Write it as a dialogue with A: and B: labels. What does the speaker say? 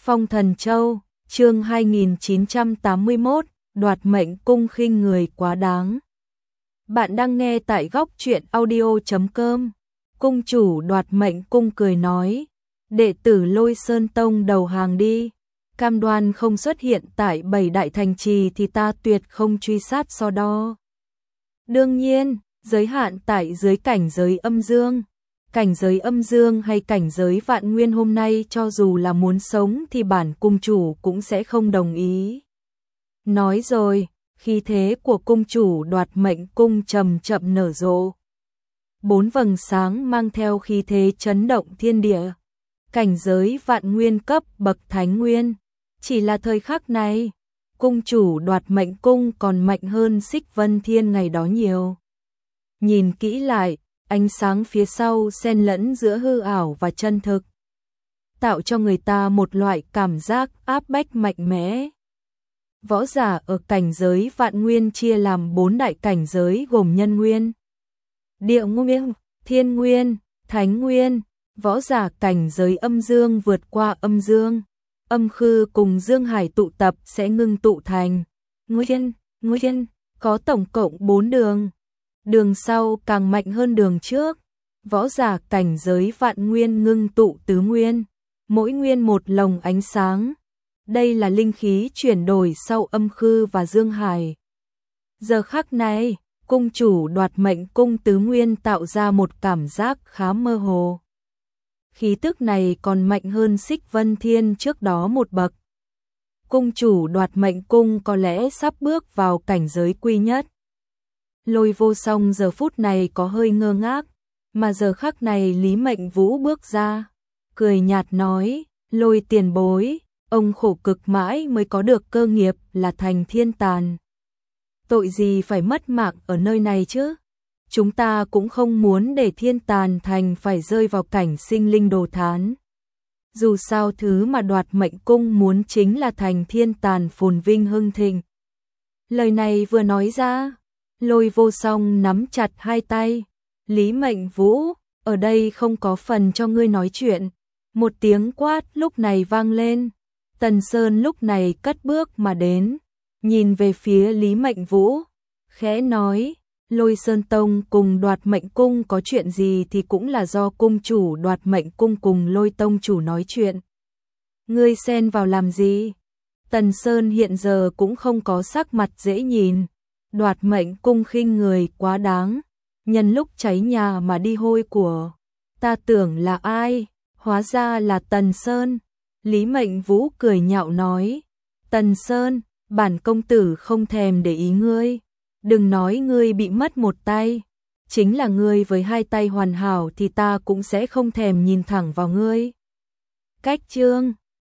A: Phong Thần Châu, chương 2981, đoạt mệnh cung khinh người quá đáng. Bạn đang nghe tại góc truyện audio.com. Cung chủ đoạt mệnh cung cười nói, đệ tử Lôi Sơn Tông đầu hàng đi, cam đoan không xuất hiện tại 7 đại thành trì thì ta tuyệt không truy sát so đo. Đương nhiên, giới hạn tại dưới cảnh giới âm dương. Cảnh giới âm dương hay cảnh giới vạn nguyên hôm nay cho dù là muốn sống thì bản cung chủ cũng sẽ không đồng ý. Nói rồi, khí thế của cung chủ đoạt mệnh cung chậm chậm nở rộ. 4 vầng sáng mang theo khí thế chấn động thiên địa. Cảnh giới vạn nguyên cấp bậc thánh nguyên. Chỉ là thời khắc này, cung chủ đoạt mệnh cung còn mạnh hơn Xích Vân Thiên ngày đó nhiều. Nhìn kỹ lại, ánh sáng phía sau xen lẫn giữa hư ảo và chân thực, tạo cho người ta một loại cảm giác áp bách mạnh mẽ. Võ giả ở cảnh giới vạn nguyên chia làm 4 đại cảnh giới gồm nhân nguyên, địa nguyên, thiên nguyên, thánh nguyên. Võ giả cảnh giới âm dương vượt qua âm dương, âm khư cùng dương hải tụ tập sẽ ngưng tụ thành nguyên, có tổng cộng 4 đường. Đường sau càng mạnh hơn đường trước. Võ giả cảnh giới vạn nguyên ngưng tụ tứ nguyên, mỗi nguyên một lồng ánh sáng. Đây là linh khí chuyển đổi sau âm khư và dương hải. Giờ khắc này, cung chủ đoạt mệnh cung tứ nguyên tạo ra một cảm giác khá mơ hồ. Khí tức này còn mạnh hơn Xích Vân Thiên trước đó một bậc. Cung chủ đoạt mệnh cung có lẽ sắp bước vào cảnh giới quy nhất. Lôi Vô Song giờ phút này có hơi ngơ ngác, mà giờ khắc này Lý Mệnh Vũ bước ra, cười nhạt nói, Lôi tiền bối, ông khổ cực mãi mới có được cơ nghiệp là thành thiên tàn. Tội gì phải mất mạng ở nơi này chứ? Chúng ta cũng không muốn để thiên tàn thành phải rơi vào cảnh sinh linh đồ thán. Dù sao thứ mà đoạt mệnh cung muốn chính là thành thiên tàn phồn vinh hưng thịnh. Lời này vừa nói ra, Lôi Vô Song nắm chặt hai tay. Lý Mệnh Vũ, ở đây không có phần cho ngươi nói chuyện. Một tiếng quát lúc này vang lên. Tần Sơn lúc này cất bước mà đến, nhìn về phía Lý Mệnh Vũ, khẽ nói, Lôi Sơn Tông cùng đoạt mệnh cung có chuyện gì thì cũng là do cung chủ đoạt mệnh cung cùng Lôi Tông chủ nói chuyện. Ngươi xen vào làm gì? Tần Sơn hiện giờ cũng không có sắc mặt dễ nhìn. Đoạt mệnh cung khinh người quá đáng, nhân lúc cháy nhà mà đi hôi của. Ta tưởng là ai, hóa ra là Tần Sơn. Lý Mệnh Vũ cười nhạo nói, Tần Sơn, bản công tử không thèm để ý ngươi. Đừng nói ngươi bị mất một tay, chính là ngươi với hai tay hoàn hảo thì ta cũng sẽ không thèm nhìn thẳng vào ngươi. Cách chương